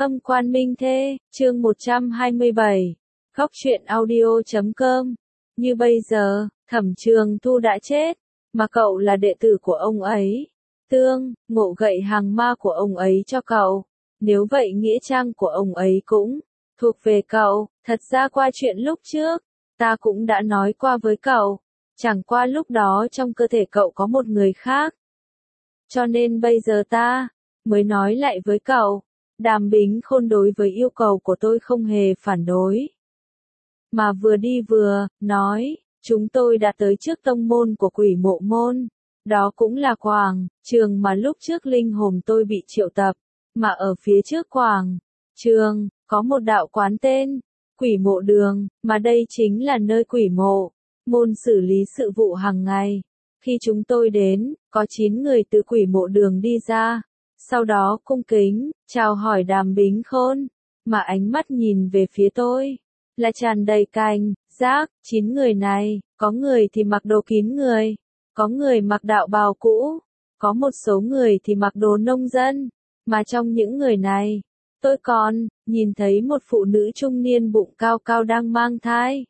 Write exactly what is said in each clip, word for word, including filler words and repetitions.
Âm quan minh thê, chương một trăm hai mươi bảy. Góc truyện audio chấm com. Như bây giờ, Thẩm Trường Thu đã chết, mà cậu là đệ tử của ông ấy. Tương, ngộ gậy hàng ma của ông ấy cho cậu. Nếu vậy nghĩa trang của ông ấy cũng thuộc về cậu. Thật ra qua chuyện lúc trước, ta cũng đã nói qua với cậu. Chẳng qua lúc đó trong cơ thể cậu có một người khác. Cho nên bây giờ ta mới nói lại với cậu. Đàm Bính Khôn đối với yêu cầu của tôi không hề phản đối. Mà vừa đi vừa nói, chúng tôi đã tới trước tông môn của Quỷ Mộ Môn. Đó cũng là quảng trường mà lúc trước linh hồn tôi bị triệu tập. Mà ở phía trước quảng trường, có một đạo quán tên Quỷ Mộ Đường, mà đây chính là nơi Quỷ Mộ Môn xử lý sự vụ hàng ngày. Khi chúng tôi đến, có chín người từ Quỷ Mộ Đường đi ra. Sau đó cung kính, chào hỏi Đàm Bính Khôn, mà ánh mắt nhìn về phía tôi, là tràn đầy cảnh giác. Chín người này, có người thì mặc đồ kín người, có người mặc đạo bào cũ, có một số người thì mặc đồ nông dân, mà trong những người này, tôi còn nhìn thấy một phụ nữ trung niên bụng cao cao đang mang thai.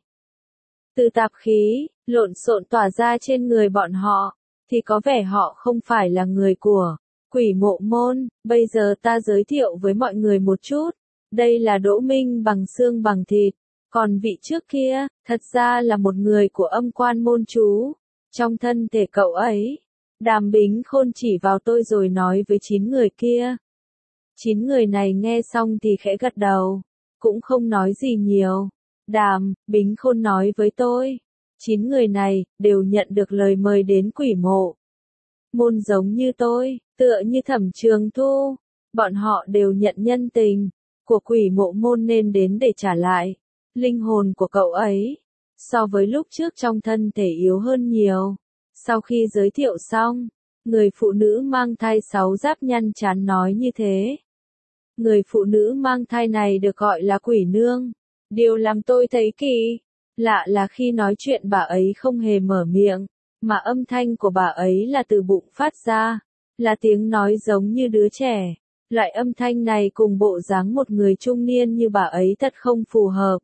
Từ tạp khí, lộn xộn tỏa ra trên người bọn họ, thì có vẻ họ không phải là người của Quỷ Mộ Môn. Bây giờ ta giới thiệu với mọi người một chút. Đây là Đỗ Minh bằng xương bằng thịt. Còn vị trước kia, thật ra là một người của Âm Quan Môn chú. Trong thân thể cậu ấy, Đàm Bính Khôn chỉ vào tôi rồi nói với chín người kia. Chín người này nghe xong thì khẽ gật đầu, cũng không nói gì nhiều. Đàm Bính Khôn nói với tôi, chín người này đều nhận được lời mời đến Quỷ Mộ Môn giống như tôi, tựa như Thẩm Trường Thu, bọn họ đều nhận nhân tình của Quỷ Mộ Môn nên đến để trả lại linh hồn của cậu ấy. So với lúc trước trong thân thể yếu hơn nhiều. Sau khi giới thiệu xong, người phụ nữ mang thai sáu giáp nhăn chán nói như thế. Người phụ nữ mang thai này được gọi là Quỷ Nương. Điều làm tôi thấy kỳ lạ là khi nói chuyện bà ấy không hề mở miệng, mà âm thanh của bà ấy là từ bụng phát ra, là tiếng nói giống như đứa trẻ. Loại âm thanh này cùng bộ dáng một người trung niên như bà ấy thật không phù hợp.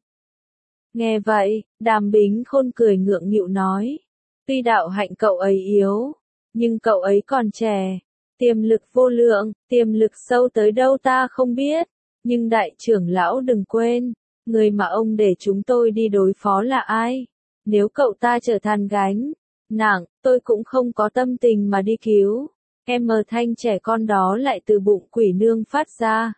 Nghe vậy, Đàm Bính Khôn cười ngượng nghịu nói, tuy đạo hạnh cậu ấy yếu, nhưng cậu ấy còn trẻ, tiềm lực vô lượng, tiềm lực sâu tới đâu ta không biết, nhưng đại trưởng lão đừng quên, người mà ông để chúng tôi đi đối phó là ai. Nếu cậu ta trở thành gánh nặng, tôi cũng không có tâm tình mà đi cứu. Em mờ thanh trẻ con đó lại từ bụng Quỷ Nương phát ra.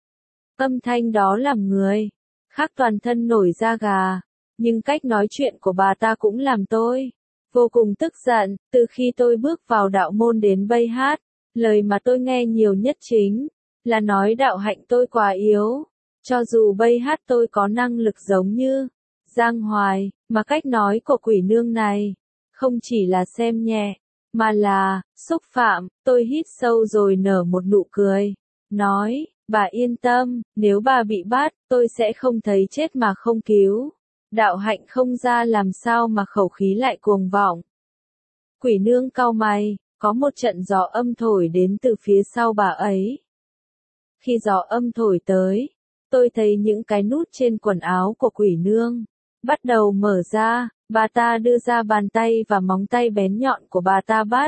Âm thanh đó làm người khác toàn thân nổi da gà, nhưng cách nói chuyện của bà ta cũng làm tôi vô cùng tức giận. Từ khi tôi bước vào đạo môn đến bây hát, lời mà tôi nghe nhiều nhất chính là nói đạo hạnh tôi quá yếu. Cho dù bây hát tôi có năng lực giống như Giang Hoài, mà cách nói của Quỷ Nương này không chỉ là xem nhẹ, mà là xúc phạm. Tôi hít sâu rồi nở một nụ cười, nói, bà yên tâm, nếu bà bị bắt, tôi sẽ không thấy chết mà không cứu. Đạo hạnh không ra làm sao mà khẩu khí lại cuồng vọng. Quỷ Nương cau mày, có một trận gió âm thổi đến từ phía sau bà ấy. Khi gió âm thổi tới, tôi thấy những cái nút trên quần áo của Quỷ Nương bắt đầu mở ra. Bà ta đưa ra bàn tay và móng tay bén nhọn của bà ta bắt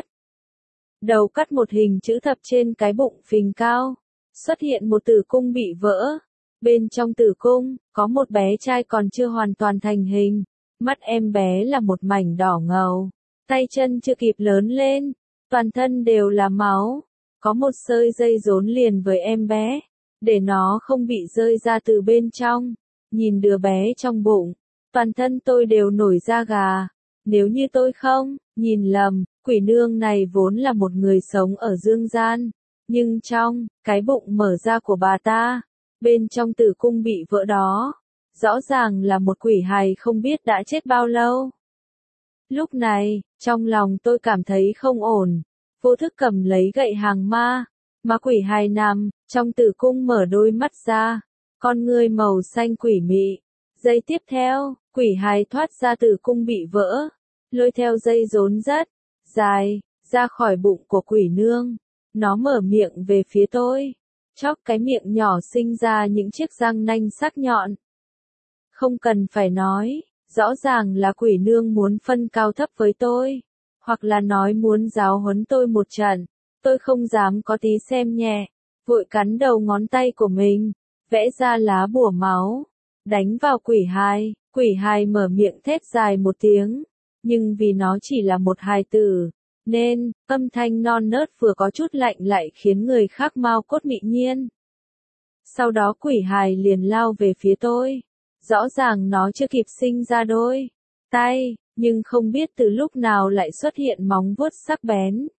đầu cắt một hình chữ thập trên cái bụng phình cao. Xuất hiện một tử cung bị vỡ. Bên trong tử cung, có một bé trai còn chưa hoàn toàn thành hình. Mắt em bé là một mảnh đỏ ngầu. Tay chân chưa kịp lớn lên. Toàn thân đều là máu. Có một sợi dây rốn liền với em bé, để nó không bị rơi ra từ bên trong. Nhìn đứa bé trong bụng, toàn thân tôi đều nổi da gà. Nếu như tôi không nhìn lầm, Quỷ Nương này vốn là một người sống ở dương gian. Nhưng trong cái bụng mở ra của bà ta, bên trong tử cung bị vỡ đó, rõ ràng là một quỷ hài không biết đã chết bao lâu. Lúc này, trong lòng tôi cảm thấy không ổn, vô thức cầm lấy gậy hàng ma, mà quỷ hài nằm trong tử cung mở đôi mắt ra, con ngươi màu xanh quỷ mị. Giây tiếp theo, quỷ hài thoát ra tử cung bị vỡ, lôi theo dây rốn rất dài ra khỏi bụng của Quỷ Nương. Nó mở miệng về phía tôi, chóp cái miệng nhỏ sinh ra những chiếc răng nanh sắc nhọn. Không cần phải nói, rõ ràng là quỷ nương muốn phân cao thấp với tôi, hoặc là nói muốn giáo huấn tôi một trận. Tôi không dám có tí xem nhẹ, vội cắn đầu ngón tay của mình, vẽ ra lá bùa máu, đánh vào quỷ hài. Quỷ hài mở miệng thét dài một tiếng, nhưng vì nó chỉ là một hài tử, nên âm thanh non nớt vừa có chút lạnh lại khiến người khác mau cốt mị nhiên. Sau đó quỷ hài liền lao về phía tôi, rõ ràng nó chưa kịp sinh ra đôi tay, nhưng không biết từ lúc nào lại xuất hiện móng vuốt sắc bén.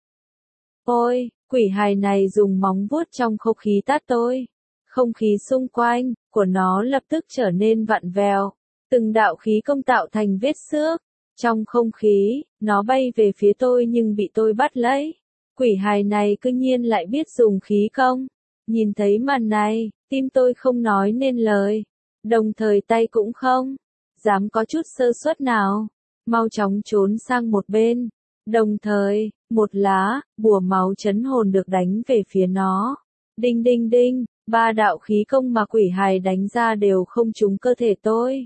Ôi, quỷ hài này dùng móng vuốt trong không khí tát tôi. Không khí xung quanh của nó lập tức trở nên vặn vẹo, từng đạo khí công tạo thành vết xước. Trong không khí, nó bay về phía tôi nhưng bị tôi bắt lấy. Quỷ hài này cứ nhiên lại biết dùng khí công. Nhìn thấy màn này, tim tôi không nói nên lời, đồng thời tay cũng không dám có chút sơ suất nào, mau chóng trốn sang một bên. Đồng thời, một lá bùa máu chấn hồn được đánh về phía nó. Đinh đinh đinh, ba đạo khí công mà quỷ hài đánh ra đều không trúng cơ thể tôi.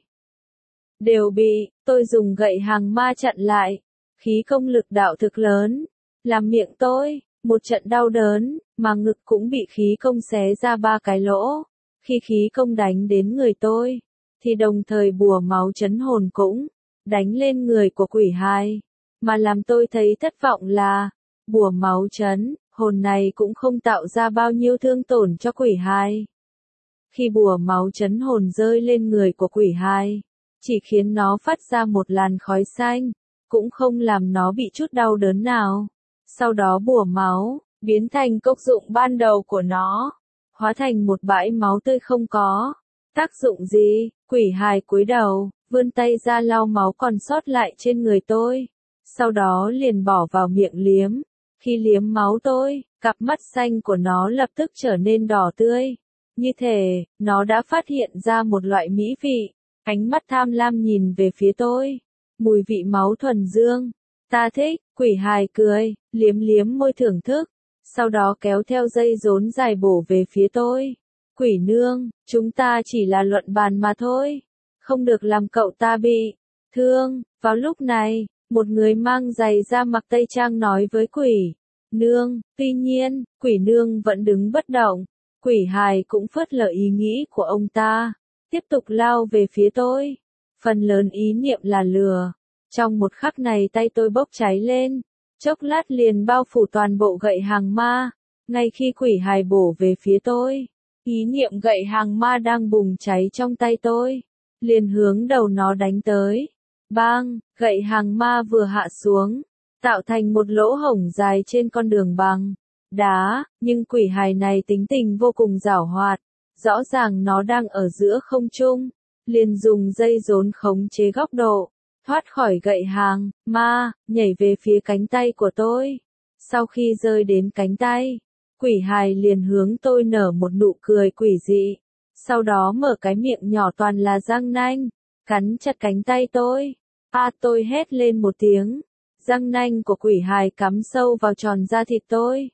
Đều bị tôi dùng gậy hàng ma chặn lại. Khí công lực đạo thực lớn, làm miệng tôi một trận đau đớn, mà ngực cũng bị khí công xé ra ba cái lỗ. Khi khí công đánh đến người tôi, thì đồng thời bùa máu chấn hồn cũng đánh lên người của quỷ hài. Mà làm tôi thấy thất vọng là, bùa máu chấn hồn này cũng không tạo ra bao nhiêu thương tổn cho quỷ hài. Khi bùa máu chấn hồn rơi lên người của quỷ hài, chỉ khiến nó phát ra một làn khói xanh, cũng không làm nó bị chút đau đớn nào. Sau đó bùa máu biến thành công dụng ban đầu của nó, hóa thành một bãi máu tươi không có tác dụng gì. Quỷ hài cúi đầu, vươn tay ra lau máu còn sót lại trên người tôi, sau đó liền bỏ vào miệng liếm. Khi liếm máu tôi, cặp mắt xanh của nó lập tức trở nên đỏ tươi. Như thể, nó đã phát hiện ra một loại mỹ vị. Ánh mắt tham lam nhìn về phía tôi. Mùi vị máu thuần dương. Ta thích, quỷ hài cười, liếm liếm môi thưởng thức. Sau đó kéo theo dây rốn dài bổ về phía tôi. Quỷ nương, chúng ta chỉ là luận bàn mà thôi. Không được làm cậu ta bị thương. Vào lúc này, một người mang giày da mặc tây trang nói với quỷ nương. Tuy nhiên, quỷ nương vẫn đứng bất động. Quỷ hài cũng phớt lờ ý nghĩ của ông ta, tiếp tục lao về phía tôi. Phần lớn ý niệm là lừa. Trong một khắc này tay tôi bốc cháy lên, chốc lát liền bao phủ toàn bộ gậy hàng ma. Ngay khi quỷ hài bổ về phía tôi, ý niệm gậy hàng ma đang bùng cháy trong tay tôi, liền hướng đầu nó đánh tới. Bang, gậy hàng ma vừa hạ xuống, tạo thành một lỗ hổng dài trên con đường bằng đá, nhưng quỷ hài này tính tình vô cùng giảo hoạt, rõ ràng nó đang ở giữa không trung, liền dùng dây rốn khống chế góc độ, thoát khỏi gậy hàng ma, nhảy về phía cánh tay của tôi. Sau khi rơi đến cánh tay, quỷ hài liền hướng tôi nở một nụ cười quỷ dị, sau đó mở cái miệng nhỏ toàn là răng nanh, cắn chặt cánh tay tôi. A tôi hét lên một tiếng, răng nanh của quỷ hài cắm sâu vào tròn da thịt tôi,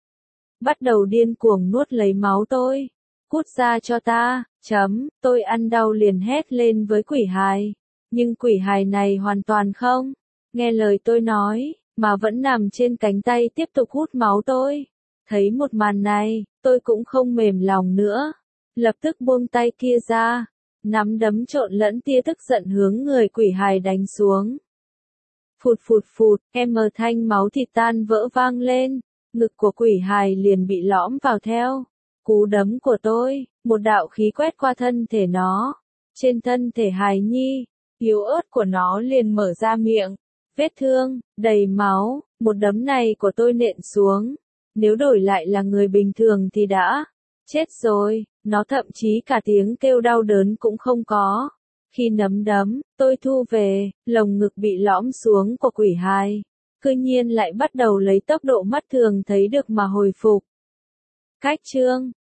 bắt đầu điên cuồng nuốt lấy máu tôi. Cút ra cho ta, chấm, tôi ăn đau liền hét lên với quỷ hài. Nhưng quỷ hài này hoàn toàn không nghe lời tôi nói, mà vẫn nằm trên cánh tay tiếp tục hút máu tôi. Thấy một màn này, tôi cũng không mềm lòng nữa, lập tức buông tay kia ra, nắm đấm trộn lẫn tia tức giận hướng người quỷ hài đánh xuống. Phụt phụt phụt, em mờ thanh máu thịt tan vỡ vang lên, ngực của quỷ hài liền bị lõm vào theo cú đấm của tôi, một đạo khí quét qua thân thể nó. Trên thân thể hài nhi yếu ớt của nó liền mở ra miệng, vết thương đầy máu. Một đấm này của tôi nện xuống, nếu đổi lại là người bình thường thì đã chết rồi. Nó thậm chí cả tiếng kêu đau đớn cũng không có. Khi nắm đấm tôi thu về, lồng ngực bị lõm xuống của quỷ hài cư nhiên lại bắt đầu lấy tốc độ mắt thường thấy được mà hồi phục. Cách chương